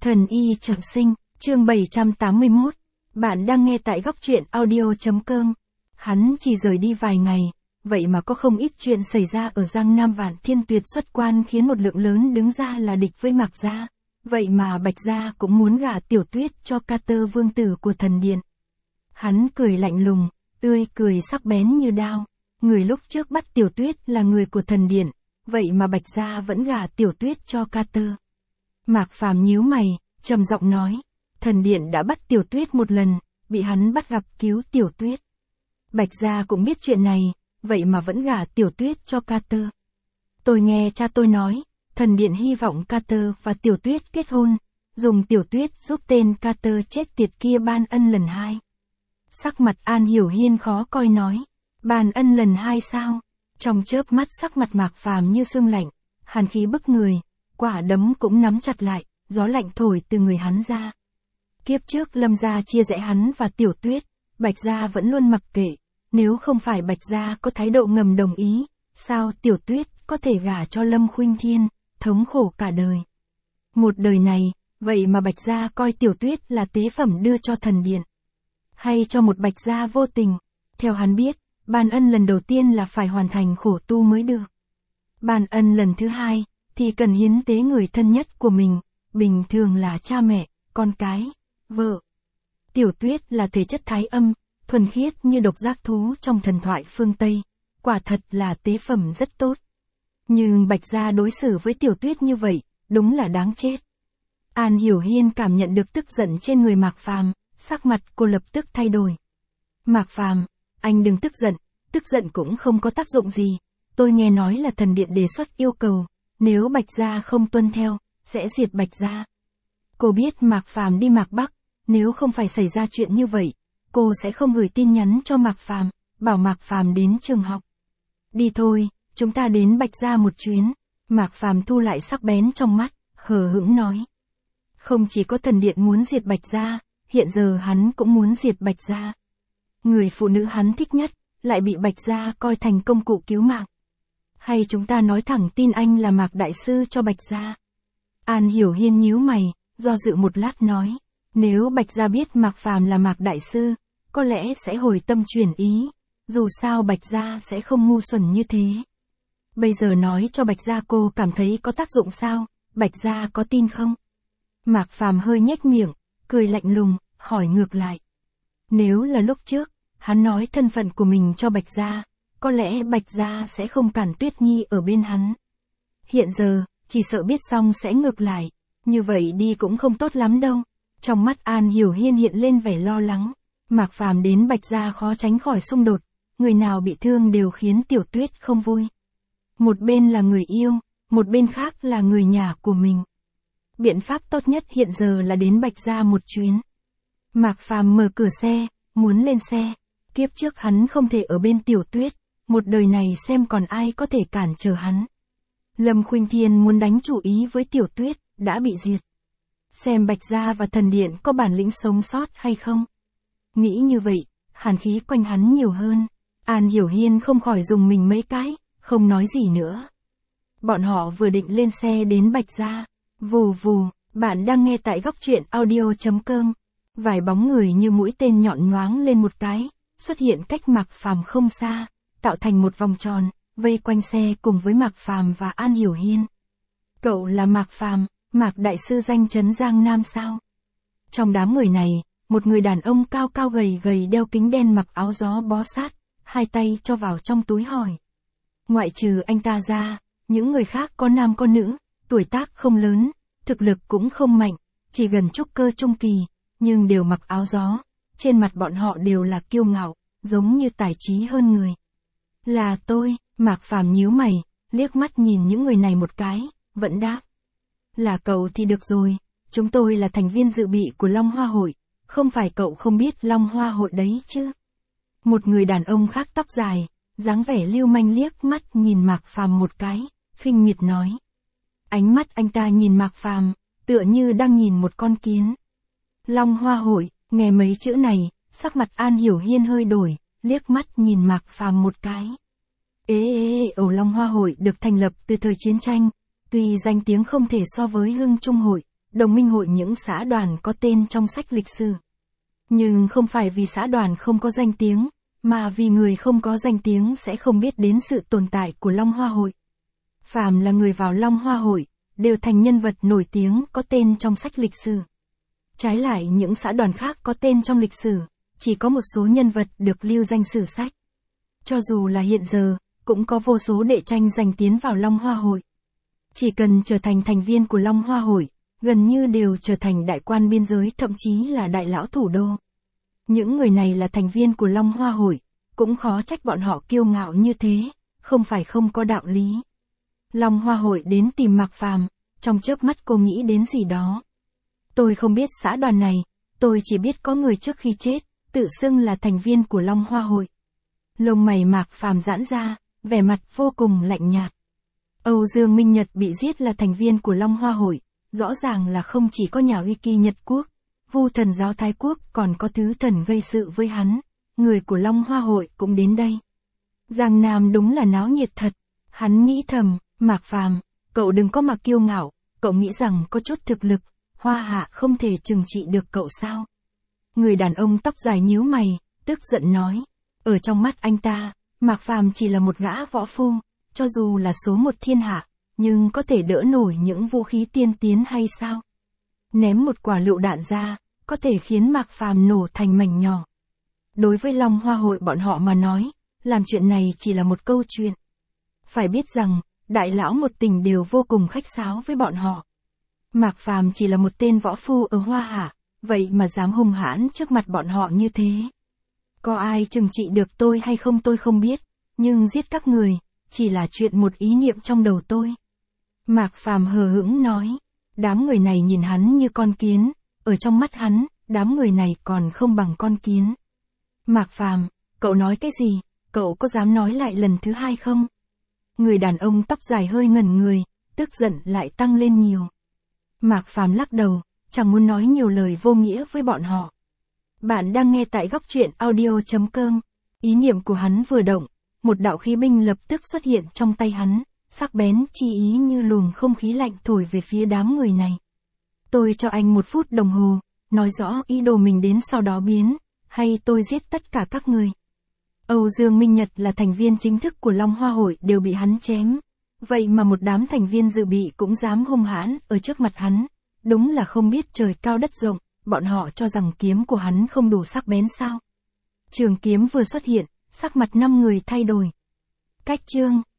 Thần y trọng sinh, chương 781. Bạn đang nghe tại góc truyện audio.com. Hắn chỉ rời đi vài ngày, vậy mà có không ít chuyện xảy ra ở Giang Nam. Vạn Thiên Tuyệt xuất quan khiến một lượng lớn đứng ra là địch với Mạc gia. Vậy mà Bạch gia cũng muốn gả Tiểu Tuyết cho Carter vương tử của thần điện. Hắn cười lạnh lùng, tươi cười sắc bén như đao. Người lúc trước bắt Tiểu Tuyết là người của thần điện, vậy mà Bạch gia vẫn gả Tiểu Tuyết cho Carter. Mạc Phàm nhíu mày, trầm giọng nói, thần điện đã bắt Tiểu Tuyết một lần, bị hắn bắt gặp cứu Tiểu Tuyết. Bạch gia cũng biết chuyện này, vậy mà vẫn gả Tiểu Tuyết cho Carter. Tôi nghe cha tôi nói, thần điện hy vọng Carter và Tiểu Tuyết kết hôn, dùng Tiểu Tuyết giúp tên Carter chết tiệt kia ban ân lần hai. Sắc mặt An Hiểu Hiên khó coi nói, ban ân lần hai sao? Trong chớp mắt sắc mặt Mạc Phàm như sương lạnh, hàn khí bức người, quả đấm cũng nắm chặt lại, gió lạnh thổi từ người hắn ra. Kiếp trước Lâm gia chia rẽ hắn và Tiểu Tuyết, Bạch gia vẫn luôn mặc kệ, nếu không phải Bạch gia có thái độ ngầm đồng ý, sao Tiểu Tuyết có thể gả cho Lâm Khuynh Thiên, thống khổ cả đời. Một đời này, vậy mà Bạch gia coi Tiểu Tuyết là tế phẩm đưa cho thần điện. Hay cho một Bạch gia vô tình, theo hắn biết, ban ân lần đầu tiên là phải hoàn thành khổ tu mới được. Ban ân lần thứ hai, thì cần hiến tế người thân nhất của mình, bình thường là cha mẹ, con cái, vợ. Tiểu Tuyết là thể chất thái âm, thuần khiết như độc giác thú trong thần thoại phương Tây, quả thật là tế phẩm rất tốt. Nhưng Bạch gia đối xử với Tiểu Tuyết như vậy, đúng là đáng chết. An Hiểu Hiên cảm nhận được tức giận trên người Mạc Phàm, sắc mặt cô lập tức thay đổi. Mạc Phàm, anh đừng tức giận cũng không có tác dụng gì. Tôi nghe nói là thần điện đề xuất yêu cầu, nếu Bạch gia không tuân theo, sẽ diệt Bạch gia. Cô biết Mạc Phàm đi Mạc Bắc, nếu không phải xảy ra chuyện như vậy, cô sẽ không gửi tin nhắn cho Mạc Phàm, bảo Mạc Phàm đến trường học. Đi thôi, chúng ta đến Bạch gia một chuyến. Mạc Phàm thu lại sắc bén trong mắt, hờ hững nói. Không chỉ có thần điện muốn diệt Bạch gia, hiện giờ hắn cũng muốn diệt Bạch gia. Người phụ nữ hắn thích nhất, lại bị Bạch gia coi thành công cụ cứu mạng. Hay chúng ta nói thẳng tin anh là Mạc đại sư cho Bạch gia. An Hiểu Hiên nhíu mày, do dự một lát nói, nếu Bạch gia biết Mạc Phàm là Mạc đại sư, có lẽ sẽ hồi tâm chuyển ý, dù sao Bạch gia sẽ không ngu xuẩn như thế. Bây giờ nói cho Bạch gia cô cảm thấy có tác dụng sao, Bạch gia có tin không? Mạc Phàm hơi nhếch miệng, cười lạnh lùng, hỏi ngược lại. Nếu là lúc trước, hắn nói thân phận của mình cho Bạch gia, có lẽ Bạch gia sẽ không cản Tuyết Nhi ở bên hắn. Hiện giờ, chỉ sợ biết xong sẽ ngược lại, như vậy đi cũng không tốt lắm đâu. Trong mắt An Hiểu Hiên hiện lên vẻ lo lắng, Mạc Phàm đến Bạch gia khó tránh khỏi xung đột, người nào bị thương đều khiến Tiểu Tuyết không vui. Một bên là người yêu, một bên khác là người nhà của mình. Biện pháp tốt nhất hiện giờ là đến Bạch gia một chuyến. Mạc Phàm mở cửa xe, muốn lên xe. Kiếp trước hắn không thể ở bên Tiểu Tuyết, một đời này xem còn ai có thể cản trở hắn. Lâm Khuynh Thiên muốn đánh chủ ý với Tiểu Tuyết, đã bị diệt. Xem Bạch gia và thần điện có bản lĩnh sống sót hay không. Nghĩ như vậy, hàn khí quanh hắn nhiều hơn. An Hiểu Hiên không khỏi dùng mình mấy cái, không nói gì nữa. Bọn họ vừa định lên xe đến Bạch gia. Vù vù, bạn đang nghe tại góc truyện audio.com. Vài bóng người như mũi tên nhọn nhoáng lên một cái, xuất hiện cách Mạc Phàm không xa, tạo thành một vòng tròn, vây quanh xe cùng với Mạc Phàm và An Hiểu Hiên. Cậu là Mạc Phàm, Mạc đại sư danh chấn Giang Nam sao? Trong đám người này, một người đàn ông cao cao gầy gầy đeo kính đen mặc áo gió bó sát, hai tay cho vào trong túi hỏi. Ngoại trừ anh ta ra, những người khác có nam có nữ, tuổi tác không lớn, thực lực cũng không mạnh, chỉ gần trúc cơ trung kỳ, nhưng đều mặc áo gió, trên mặt bọn họ đều là kiêu ngạo, giống như tài trí hơn người. Là tôi, Mạc Phàm nhíu mày, liếc mắt nhìn những người này một cái, vẫn đáp. Là cậu thì được rồi, chúng tôi là thành viên dự bị của Long Hoa Hội, không phải cậu không biết Long Hoa Hội đấy chứ. Một người đàn ông khác tóc dài, dáng vẻ lưu manh liếc mắt nhìn Mạc Phàm một cái, khinh miệt nói. Ánh mắt anh ta nhìn Mạc Phàm, tựa như đang nhìn một con kiến. Long Hoa Hội, nghe mấy chữ này, sắc mặt An Hiểu Hiên hơi đổi, liếc mắt nhìn Mạc Phàm một cái. Long Hoa Hội được thành lập từ thời chiến tranh, tuy danh tiếng không thể so với Hưng Trung Hội, đồng minh hội những xã đoàn có tên trong sách lịch sử. Nhưng không phải vì xã đoàn không có danh tiếng, mà vì người không có danh tiếng sẽ không biết đến sự tồn tại của Long Hoa Hội. Phàm là người vào Long Hoa Hội, đều thành nhân vật nổi tiếng có tên trong sách lịch sử. Trái lại những xã đoàn khác có tên trong lịch sử, chỉ có một số nhân vật được lưu danh sử sách. Cho dù là hiện giờ, cũng có vô số đệ tranh giành tiến vào Long Hoa Hội. Chỉ cần trở thành thành viên của Long Hoa Hội, gần như đều trở thành đại quan biên giới, thậm chí là đại lão thủ đô. Những người này là thành viên của Long Hoa Hội, cũng khó trách bọn họ kiêu ngạo như thế, không phải không có đạo lý. Long Hoa Hội đến tìm Mạc Phàm, trong chớp mắt cô nghĩ đến gì đó. Tôi không biết xã đoàn này, tôi chỉ biết có người trước khi chết, tự xưng là thành viên của Long Hoa Hội. Lông mày Mạc Phàm giãn ra, vẻ mặt vô cùng lạnh nhạt. Âu Dương Minh Nhật bị giết là thành viên của Long Hoa Hội, rõ ràng là không chỉ có nhà uy kỳ Nhật Quốc, Vu Thần giáo Thái Quốc, còn có thứ thần gây sự với hắn, người của Long Hoa Hội cũng đến đây. Giang Nam đúng là náo nhiệt thật, hắn nghĩ thầm, Mạc Phàm, cậu đừng có mà kiêu ngạo, cậu nghĩ rằng có chút thực lực, Hoa Hạ không thể trừng trị được cậu sao? Người đàn ông tóc dài nhíu mày, tức giận nói, ở trong mắt anh ta, Mạc Phàm chỉ là một gã võ phu, cho dù là số một thiên hạ, nhưng có thể đỡ nổi những vũ khí tiên tiến hay sao? Ném một quả lựu đạn ra, có thể khiến Mạc Phàm nổ thành mảnh nhỏ. Đối với Long Hoa Hội bọn họ mà nói, làm chuyện này chỉ là một câu chuyện. Phải biết rằng, đại lão một tỉnh đều vô cùng khách sáo với bọn họ. Mạc Phàm chỉ là một tên võ phu ở Hoa Hạ, vậy mà dám hung hãn trước mặt bọn họ như thế. Có ai trừng trị được tôi hay không tôi không biết, nhưng giết các người, chỉ là chuyện một ý niệm trong đầu tôi. Mạc Phàm hờ hững nói, đám người này nhìn hắn như con kiến, ở trong mắt hắn, đám người này còn không bằng con kiến. Mạc Phàm, cậu nói cái gì, cậu có dám nói lại lần thứ hai không? Người đàn ông tóc dài hơi ngẩn người, tức giận lại tăng lên nhiều. Mạc Phàm lắc đầu, chẳng muốn nói nhiều lời vô nghĩa với bọn họ. Bạn đang nghe tại góc truyện audio.com. Ý niệm của hắn vừa động, một đạo khí binh lập tức xuất hiện trong tay hắn, sắc bén chi ý như luồng không khí lạnh thổi về phía đám người này. Tôi cho anh 1 phút đồng hồ, nói rõ ý đồ mình đến sau đó biến, hay tôi giết tất cả các người. Âu Dương Minh Nhật là thành viên chính thức của Long Hoa Hội đều bị hắn chém. Vậy mà một đám thành viên dự bị cũng dám hung hãn ở trước mặt hắn. Đúng là không biết trời cao đất rộng, bọn họ cho rằng kiếm của hắn không đủ sắc bén sao. Trường kiếm vừa xuất hiện, sắc mặt 5 người thay đổi. Cách chương